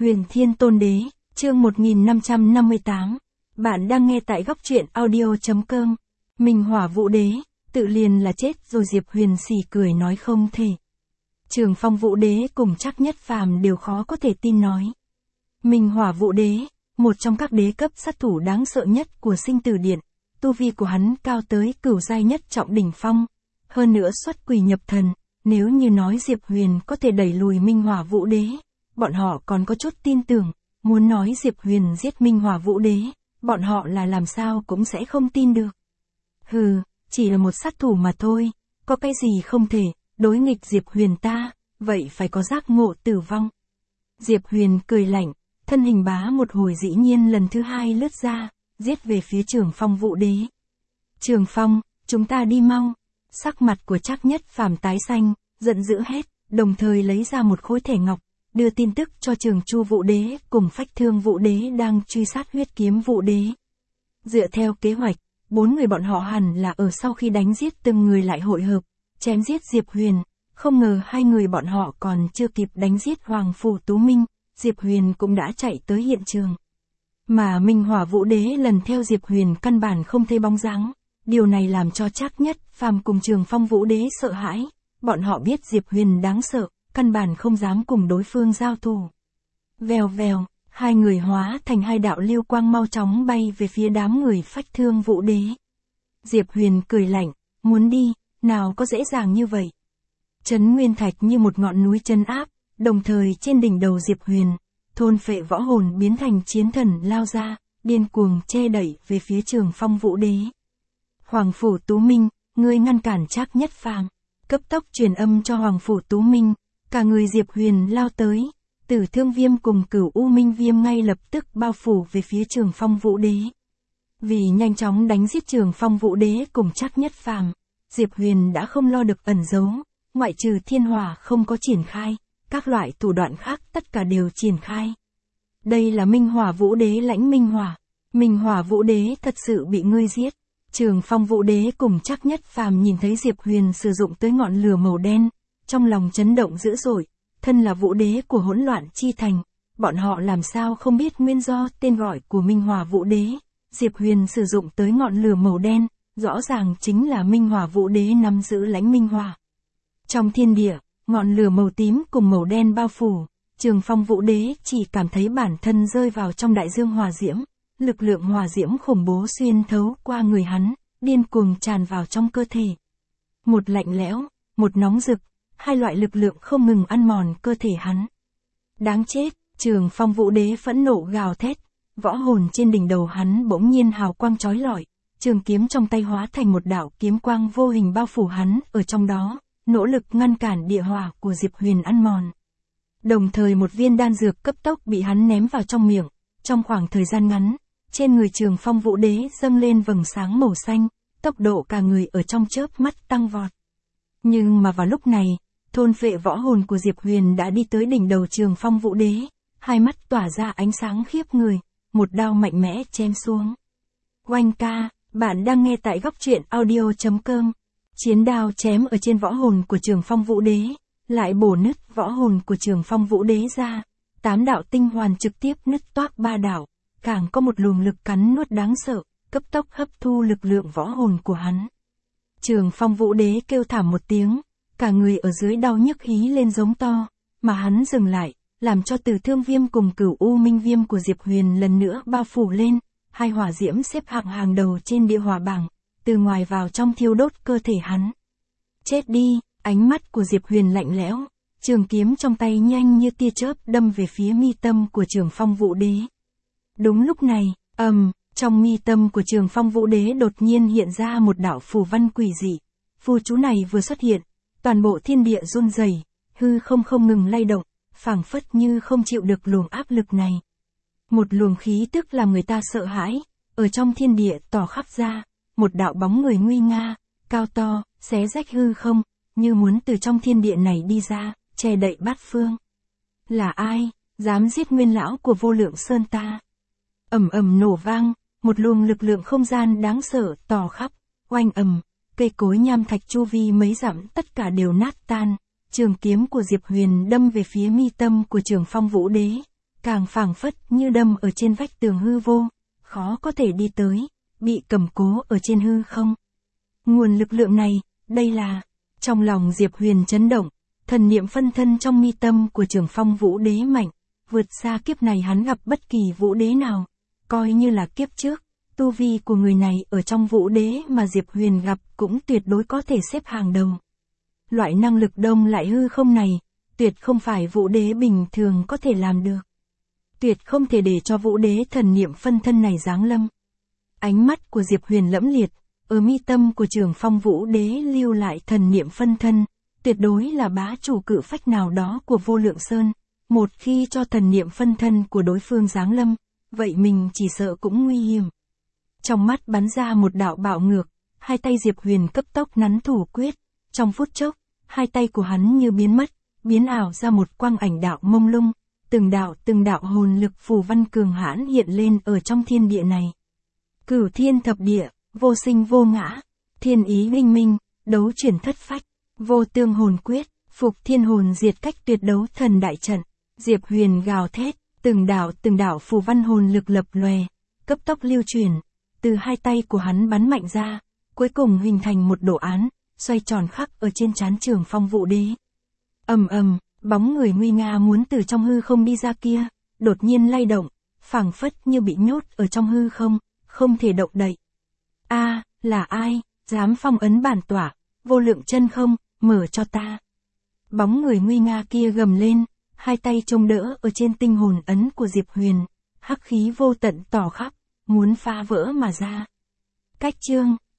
Huyền Thiên Tôn Đế, chương 1558. Bạn đang nghe tại góc truyện audio.com. Minh Hỏa Vũ Đế, tự liền là chết rồi. Diệp Huyền xì cười nói không thể. Trường Phong Vũ Đế cùng Trác Nhất Phàm đều khó có thể tin nói. Minh Hỏa Vũ Đế, một trong các đế cấp sát thủ đáng sợ nhất của Sinh Tử Điện, tu vi của hắn cao tới cửu giai nhất trọng đỉnh phong, hơn nữa xuất quỷ nhập thần, nếu như nói Diệp Huyền có thể đẩy lùi Minh Hỏa Vũ Đế, bọn họ còn có chút tin tưởng, muốn nói Diệp Huyền giết Minh Hỏa Vũ Đế, bọn họ là làm sao cũng sẽ không tin được. Hừ, chỉ là một sát thủ mà thôi, có cái gì không thể, đối nghịch Diệp Huyền ta, vậy phải có giác ngộ tử vong. Diệp Huyền cười lạnh, thân hình bá một hồi dĩ nhiên lần thứ hai lướt ra, giết về phía Trường Phong Vũ Đế. Trường Phong, chúng ta đi mau. Sắc mặt của Trác Nhất Phàm tái xanh, giận dữ hét, đồng thời lấy ra một khối thẻ ngọc, đưa tin tức cho Trường Chu Vũ Đế cùng Phách Thương Vũ Đế đang truy sát Huyết Kiếm Vũ Đế. Dựa theo kế hoạch, 4 người bọn họ hẳn là ở sau khi đánh giết từng người lại hội hợp, chém giết Diệp Huyền, không ngờ 2 người bọn họ còn chưa kịp đánh giết Hoàng Phủ Tú Minh, Diệp Huyền cũng đã chạy tới hiện trường. Mà Minh Hỏa Vũ Đế lần theo Diệp Huyền căn bản không thấy bóng dáng, điều này làm cho Trác Nhất Phàm cùng Trường Phong Vũ Đế sợ hãi, bọn họ biết Diệp Huyền đáng sợ, căn bản không dám cùng đối phương giao thủ. Vèo vèo, 2 người hóa thành 2 đạo lưu quang mau chóng bay về phía đám người Phách Thương Vũ Đế. Diệp Huyền cười lạnh, muốn đi, nào có dễ dàng như vậy. Trấn Nguyên Thạch như một ngọn núi trấn áp, đồng thời trên đỉnh đầu Diệp Huyền, thôn phệ võ hồn biến thành chiến thần lao ra, điên cuồng che đẩy về phía Trường Phong Vũ Đế. Hoàng Phủ Tú Minh, ngươi ngăn cản Trác Nhất Phàm. Cấp tốc truyền âm cho Hoàng Phủ Tú Minh, cả người Diệp Huyền lao tới, Tử Thương Viêm cùng Cửu U Minh Viêm ngay lập tức bao phủ về phía Trường Phong Vũ Đế. Vì nhanh chóng đánh giết Trường Phong Vũ Đế cùng Trác Nhất Phàm, Diệp Huyền đã không lo được ẩn giấu, ngoại trừ thiên hỏa không có triển khai, các loại thủ đoạn khác tất cả đều triển khai. Đây là Minh Hỏa Vũ Đế lãnh Minh Hỏa. Minh Hỏa Vũ Đế thật sự bị ngươi giết. Trường Phong Vũ Đế cùng Trác Nhất Phàm nhìn thấy Diệp Huyền sử dụng tới ngọn lửa màu đen, trong lòng chấn động dữ dội, thân là Vũ Đế của Hỗn Loạn Chi Thành, bọn họ làm sao không biết nguyên do tên gọi của Minh Hỏa Vũ Đế. Diệp Huyền sử dụng tới ngọn lửa màu đen, rõ ràng chính là Minh Hỏa Vũ Đế nắm giữ lãnh Minh Hỏa. Trong thiên địa, ngọn lửa màu tím cùng màu đen bao phủ, Trường Phong Vũ Đế chỉ cảm thấy bản thân rơi vào trong đại dương hỏa diễm, lực lượng hỏa diễm khủng bố xuyên thấu qua người hắn, điên cuồng tràn vào trong cơ thể. Một lạnh lẽo, một nóng rực, 2 loại lực lượng không ngừng ăn mòn cơ thể hắn. Đáng chết, Trường Phong Vũ Đế phẫn nộ gào thét, võ hồn trên đỉnh đầu hắn bỗng nhiên hào quang chói lọi, trường kiếm trong tay hóa thành một đạo kiếm quang vô hình bao phủ hắn ở trong đó, nỗ lực ngăn cản địa hỏa của Diệp Huyền ăn mòn. Đồng thời một viên đan dược cấp tốc bị hắn ném vào trong miệng, trong khoảng thời gian ngắn, trên người Trường Phong Vũ Đế dâng lên vầng sáng màu xanh, tốc độ cả người ở trong chớp mắt tăng vọt. Nhưng mà vào lúc này, thôn phệ võ hồn của Diệp Huyền đã đi tới đỉnh đầu Trường Phong Vũ Đế, 2 mắt tỏa ra ánh sáng khiếp người, một đao mạnh mẽ chém xuống. Oanh ca, bạn đang nghe tại góc truyện audio.com. Chiến đao chém ở trên võ hồn của Trường Phong Vũ Đế, lại bổ nứt võ hồn của Trường Phong Vũ Đế ra, 8 đạo tinh hoàn trực tiếp nứt toác 3 đạo, càng có một luồng lực cắn nuốt đáng sợ, cấp tốc hấp thu lực lượng võ hồn của hắn. Trường Phong Vũ Đế kêu thảm một tiếng, cả người ở dưới đau nhức hí lên giống to, mà hắn dừng lại, làm cho Tử Thương Viêm cùng Cửu U Minh Viêm của Diệp Huyền lần nữa bao phủ lên, 2 hỏa diễm xếp hạng hàng đầu trên địa hỏa bảng, từ ngoài vào trong thiêu đốt cơ thể hắn. Chết đi, ánh mắt của Diệp Huyền lạnh lẽo, trường kiếm trong tay nhanh như tia chớp đâm về phía mi tâm của Trường Phong Vũ Đế. Đúng lúc này, trong mi tâm của Trường Phong Vũ Đế đột nhiên hiện ra một đạo phù văn quỷ dị. Phù chú này vừa xuất hiện, toàn bộ thiên địa run rẩy, hư không ngừng lay động, phảng phất như không chịu được luồng áp lực này. Một luồng khí tức làm người ta sợ hãi, ở trong thiên địa tỏ khắp ra, một đạo bóng người nguy nga, cao to, xé rách hư không, như muốn từ trong thiên địa này đi ra, che đậy bát phương. Là ai, dám giết nguyên lão của Vô Lượng Sơn ta? Ầm ầm nổ vang, một luồng lực lượng không gian đáng sợ tỏ khắp, oanh ầm, cây cối nham thạch chu vi mấy dặm tất cả đều nát tan, trường kiếm của Diệp Huyền đâm về phía mi tâm của Trường Phong Vũ Đế, càng phảng phất như đâm ở trên vách tường hư vô, khó có thể đi tới, bị cầm cố ở trên hư không. Nguồn lực lượng này, đây là, trong lòng Diệp Huyền chấn động, thần niệm phân thân trong mi tâm của Trường Phong Vũ Đế mạnh, vượt xa kiếp này hắn gặp bất kỳ vũ đế nào, coi như là kiếp trước, tu vi của người này ở trong vũ đế mà Diệp Huyền gặp cũng tuyệt đối có thể xếp hàng đầu. Loại năng lực đông lại hư không này, tuyệt không phải vũ đế bình thường có thể làm được. Tuyệt không thể để cho vũ đế thần niệm phân thân này giáng lâm. Ánh mắt của Diệp Huyền lẫm liệt, ở mi tâm của Trường Phong Vũ Đế lưu lại thần niệm phân thân, tuyệt đối là bá chủ cự phách nào đó của Vô Lượng Sơn. Một khi cho thần niệm phân thân của đối phương giáng lâm, vậy mình chỉ sợ cũng nguy hiểm. Trong mắt bắn ra một đạo bạo ngược, hai tay Diệp Huyền cấp tốc nắn thủ quyết, trong phút chốc, hai tay của hắn như biến mất, biến ảo ra một quang ảnh đạo mông lung, từng đạo hồn lực phù văn cường hãn hiện lên ở trong thiên địa này. Cửu thiên thập địa, vô sinh vô ngã, thiên ý linh minh, đấu chuyển thất phách, vô tương hồn quyết, phục thiên hồn diệt cách tuyệt đấu thần đại trận. Diệp Huyền gào thét, từng đạo phù văn hồn lực lập lòe, cấp tốc lưu chuyển, từ hai tay của hắn bắn mạnh ra, cuối cùng hình thành một đồ án, xoay tròn khắc ở trên trán Trường Phong Vũ Đế. Ầm ầm, bóng người nguy nga muốn từ trong hư không đi ra kia, đột nhiên lay động, phảng phất như bị nhốt ở trong hư không, không thể động đậy. A, là ai, dám phong ấn bản tỏa, vô lượng chân không, mở cho ta. Bóng người nguy nga kia gầm lên, hai tay trông đỡ ở trên tinh hồn ấn của Diệp Huyền, hắc khí vô tận tỏ khắp, muốn phá vỡ mà ra. Cách chương